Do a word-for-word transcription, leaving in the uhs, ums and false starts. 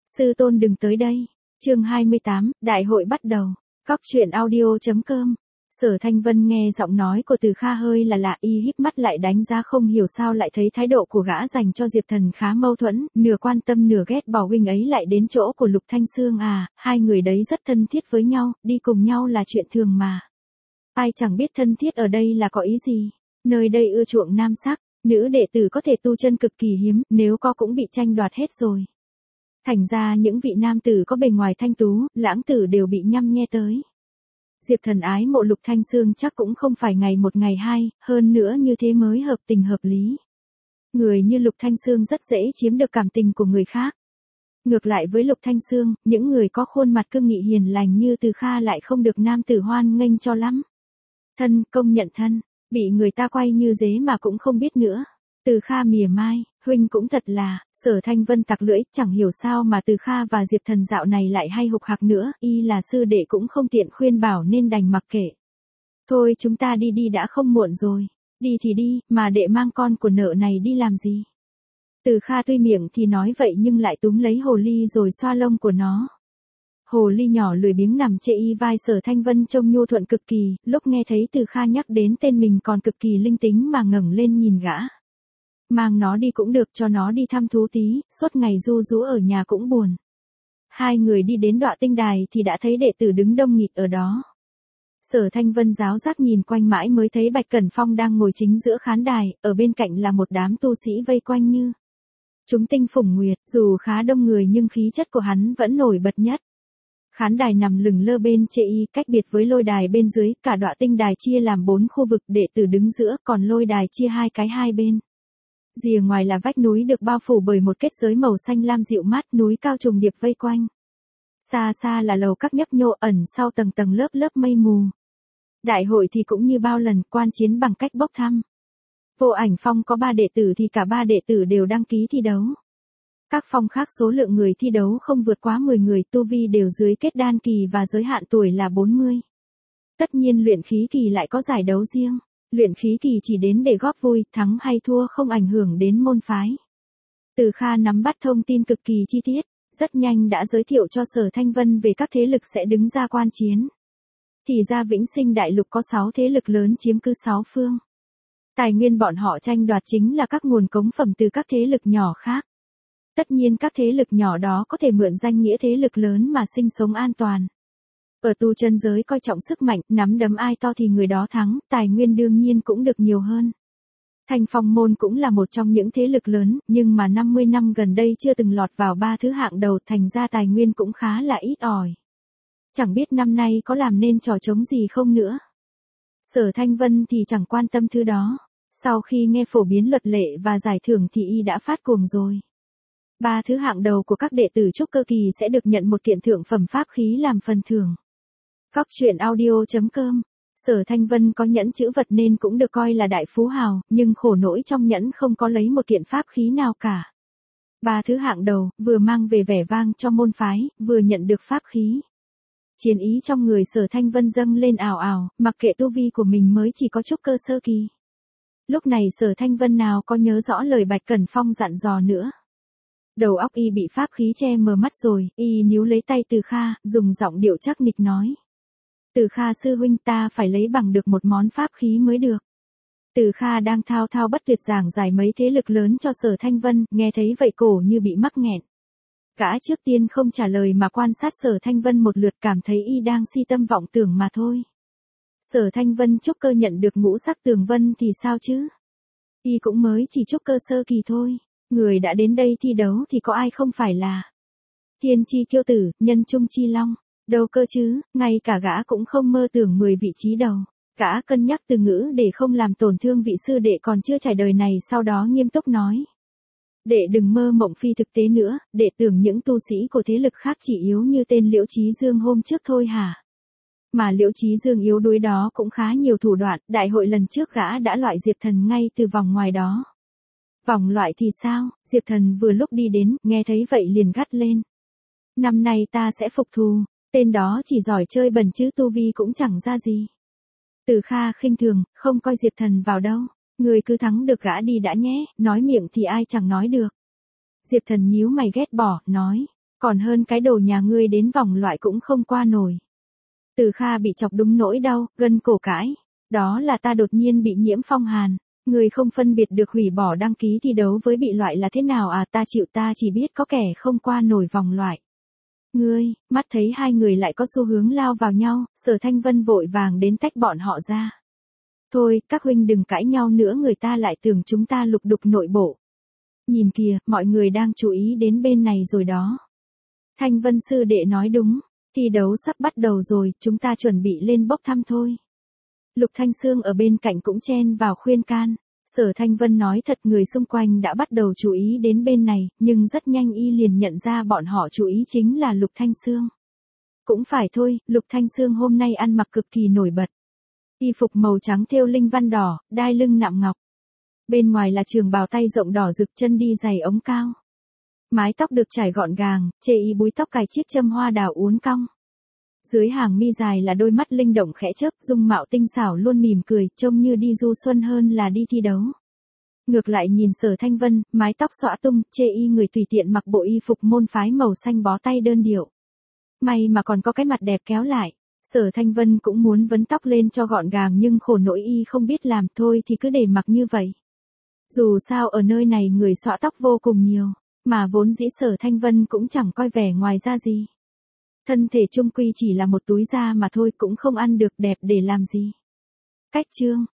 Sư tôn đừng tới đây. Chương hai mươi tám, đại hội bắt đầu. Cóc truyện audio.com. Sở Thanh Vân nghe giọng nói của Từ Kha hơi là lạ, y híp mắt lại đánh giá, không hiểu sao lại thấy thái độ của gã dành cho Diệp Thần khá mâu thuẫn, nửa quan tâm nửa ghét bỏ. Huynh ấy lại đến chỗ của Lục Thanh Xương à? Hai người đấy rất thân thiết với nhau, đi cùng nhau là chuyện thường mà. Ai chẳng biết thân thiết ở đây là có ý gì. Nơi đây ưa chuộng nam sắc, nữ đệ tử có thể tu chân cực kỳ hiếm, nếu có cũng bị tranh đoạt hết rồi. Thành ra những vị nam tử có bề ngoài thanh tú, lãng tử đều bị nhăm nhe tới. Diệp Thần ái mộ Lục Thanh Xương chắc cũng không phải ngày một ngày hai, hơn nữa như thế mới hợp tình hợp lý. Người như Lục Thanh Xương rất dễ chiếm được cảm tình của người khác. Ngược lại với Lục Thanh Xương, những người có khuôn mặt cương nghị hiền lành như Từ Kha lại không được nam tử hoan nghênh cho lắm. Thân, công nhận thân, bị người ta quay như dế mà cũng không biết nữa. Từ Kha mỉa mai, huynh cũng thật là. Sở Thanh Vân tặc lưỡi, chẳng hiểu sao mà Từ Kha và Diệp Thần dạo này lại hay hục hạc nữa, y là sư đệ cũng không tiện khuyên bảo nên đành mặc kệ. Thôi chúng ta đi đi đã không muộn rồi. Đi thì đi, mà đệ mang con của nợ này đi làm gì? Từ Kha tuy miệng thì nói vậy nhưng lại túm lấy hồ ly rồi xoa lông của nó. Hồ ly nhỏ lười biếng nằm chê y vai Sở Thanh Vân trông nhu thuận cực kỳ, lúc nghe thấy Từ Kha nhắc đến tên mình còn cực kỳ linh tính mà ngẩng lên nhìn gã. Mang nó đi cũng được, cho nó đi thăm thú tí, suốt ngày ru rú ở nhà cũng buồn. Hai người đi đến Đọa Tinh Đài thì đã thấy đệ tử đứng đông nghịt ở đó. Sở Thanh Vân giáo giác nhìn quanh mãi mới thấy Bạch Cẩn Phong đang ngồi chính giữa khán đài, ở bên cạnh là một đám tu sĩ vây quanh như chúng tinh phủng nguyệt, dù khá đông người nhưng khí chất của hắn vẫn nổi bật nhất. Khán đài nằm lửng lơ bên chê y, cách biệt với lôi đài bên dưới, cả Đọa Tinh Đài chia làm bốn khu vực, đệ tử đứng giữa, còn lôi đài chia hai cái hai bên. Rìa ngoài là vách núi được bao phủ bởi một kết giới màu xanh lam dịu mát, núi cao trùng điệp vây quanh. Xa xa là lầu các nhấp nhô ẩn sau tầng tầng lớp lớp mây mù. Đại hội thì cũng như bao lần, quan chiến bằng cách bốc thăm. Vô Ảnh Phong có ba đệ tử thì cả ba đệ tử đều đăng ký thi đấu. Các phong khác số lượng người thi đấu không vượt quá mười người, tu vi đều dưới kết đan kỳ và giới hạn tuổi là bốn mươi. Tất nhiên luyện khí kỳ lại có giải đấu riêng. Luyện khí kỳ chỉ đến để góp vui, thắng hay thua không ảnh hưởng đến môn phái. Từ Kha nắm bắt thông tin cực kỳ chi tiết, rất nhanh đã giới thiệu cho Sở Thanh Vân về các thế lực sẽ đứng ra quan chiến. Thì ra Vĩnh Sinh Đại Lục có sáu thế lực lớn chiếm cứ sáu phương. Tài nguyên bọn họ tranh đoạt chính là các nguồn cống phẩm từ các thế lực nhỏ khác. Tất nhiên các thế lực nhỏ đó có thể mượn danh nghĩa thế lực lớn mà sinh sống an toàn. Ở tu chân giới coi trọng sức mạnh, nắm đấm ai to thì người đó thắng, tài nguyên đương nhiên cũng được nhiều hơn. Thanh Phong môn cũng là một trong những thế lực lớn, nhưng mà năm mươi năm gần đây chưa từng lọt vào ba thứ hạng đầu, thành ra tài nguyên cũng khá là ít ỏi. Chẳng biết năm nay có làm nên trò trống gì không nữa. Sở Thanh Vân thì chẳng quan tâm thứ đó. Sau khi nghe phổ biến luật lệ và giải thưởng thì y đã phát cuồng rồi. Ba thứ hạng đầu của các đệ tử trúc cơ kỳ sẽ được nhận một kiện thượng phẩm pháp khí làm phần thưởng. Cóc truyện audio.com. Sở Thanh Vân có nhẫn chữ vật nên cũng được coi là đại phú hào, nhưng khổ nỗi trong nhẫn không có lấy một kiện pháp khí nào cả. Ba thứ hạng đầu, vừa mang về vẻ vang cho môn phái, vừa nhận được pháp khí. Chiến ý trong người Sở Thanh Vân dâng lên ảo ảo, mặc kệ tu vi của mình mới chỉ có trúc cơ sơ kỳ. Lúc này Sở Thanh Vân nào có nhớ rõ lời Bạch Cẩn Phong dặn dò nữa. Đầu óc y bị pháp khí che mờ mắt rồi, y níu lấy tay Từ Kha, dùng giọng điệu chắc nịch nói. Từ Kha sư huynh, ta phải lấy bằng được một món pháp khí mới được. Từ Kha đang thao thao bất tuyệt giảng giải mấy thế lực lớn cho Sở Thanh Vân, nghe thấy vậy cổ như bị mắc nghẹn. Gã trước tiên không trả lời mà quan sát Sở Thanh Vân một lượt, cảm thấy y đang si tâm vọng tưởng mà thôi. Sở Thanh Vân trúc cơ nhận được ngũ sắc tường vân thì sao chứ? Y cũng mới chỉ trúc cơ sơ kỳ thôi. Người đã đến đây thi đấu thì có ai không phải là thiên chi kiêu tử, nhân trung chi long. Đâu cơ chứ, ngay cả gã cũng không mơ tưởng mười vị trí đầu. Gã cân nhắc từ ngữ để không làm tổn thương vị sư đệ còn chưa trải đời này, sau đó nghiêm túc nói. Đệ đừng mơ mộng phi thực tế nữa, đệ tưởng những tu sĩ của thế lực khác chỉ yếu như tên Liễu Chí Dương hôm trước thôi hả? Mà Liễu Chí Dương yếu đuối đó cũng khá nhiều thủ đoạn, đại hội lần trước gã đã loại Diệp Thần ngay từ vòng ngoài đó. Vòng loại thì sao? Diệp Thần vừa lúc đi đến, nghe thấy vậy liền gắt lên. Năm nay ta sẽ phục thù, tên đó chỉ giỏi chơi bẩn chứ tu vi cũng chẳng ra gì. Từ Kha khinh thường, không coi Diệp Thần vào đâu. Người cứ thắng được gã đi đã nhé, nói miệng thì ai chẳng nói được. Diệp Thần nhíu mày ghét bỏ, nói. Còn hơn cái đồ nhà ngươi đến vòng loại cũng không qua nổi. Từ Kha bị chọc đúng nỗi đau, gân cổ cãi. Đó là ta đột nhiên bị nhiễm phong hàn. Ngươi không phân biệt được hủy bỏ đăng ký thi đấu với bị loại là thế nào à, ta chịu, ta chỉ biết có kẻ không qua nổi vòng loại. Ngươi, mắt thấy hai người lại có xu hướng lao vào nhau, Sở Thanh Vân vội vàng đến tách bọn họ ra. Thôi, các huynh đừng cãi nhau nữa, người ta lại tưởng chúng ta lục đục nội bộ. Nhìn kìa, mọi người đang chú ý đến bên này rồi đó. Thanh Vân sư đệ nói đúng, thi đấu sắp bắt đầu rồi, chúng ta chuẩn bị lên bốc thăm thôi. Lục Thanh Sương ở bên cạnh cũng chen vào khuyên can. Sở Thanh Vân nói thật, người xung quanh đã bắt đầu chú ý đến bên này, nhưng rất nhanh y liền nhận ra bọn họ chú ý chính là Lục Thanh Sương. Cũng phải thôi, Lục Thanh Sương hôm nay ăn mặc cực kỳ nổi bật. Y phục màu trắng thêu linh văn đỏ, đai lưng nạm ngọc. Bên ngoài là trường bào tay rộng đỏ rực, chân đi giày ống cao. Mái tóc được trải gọn gàng, chê y búi tóc cài chiếc châm hoa đào uốn cong. Dưới hàng mi dài là đôi mắt linh động khẽ chớp, dung mạo tinh xảo luôn mỉm cười, trông như đi du xuân hơn là đi thi đấu. Ngược lại nhìn Sở Thanh Vân, mái tóc xõa tung, chê y người tùy tiện mặc bộ y phục môn phái màu xanh bó tay đơn điệu. May mà còn có cái mặt đẹp kéo lại. Sở Thanh Vân cũng muốn vấn tóc lên cho gọn gàng nhưng khổ nỗi y không biết làm, thôi thì cứ để mặc như vậy. Dù sao ở nơi này người xõa tóc vô cùng nhiều, mà vốn dĩ Sở Thanh Vân cũng chẳng coi vẻ ngoài ra gì. Thân thể chung quy chỉ là một túi da mà thôi, cũng không ăn được đẹp để làm gì. Cách chương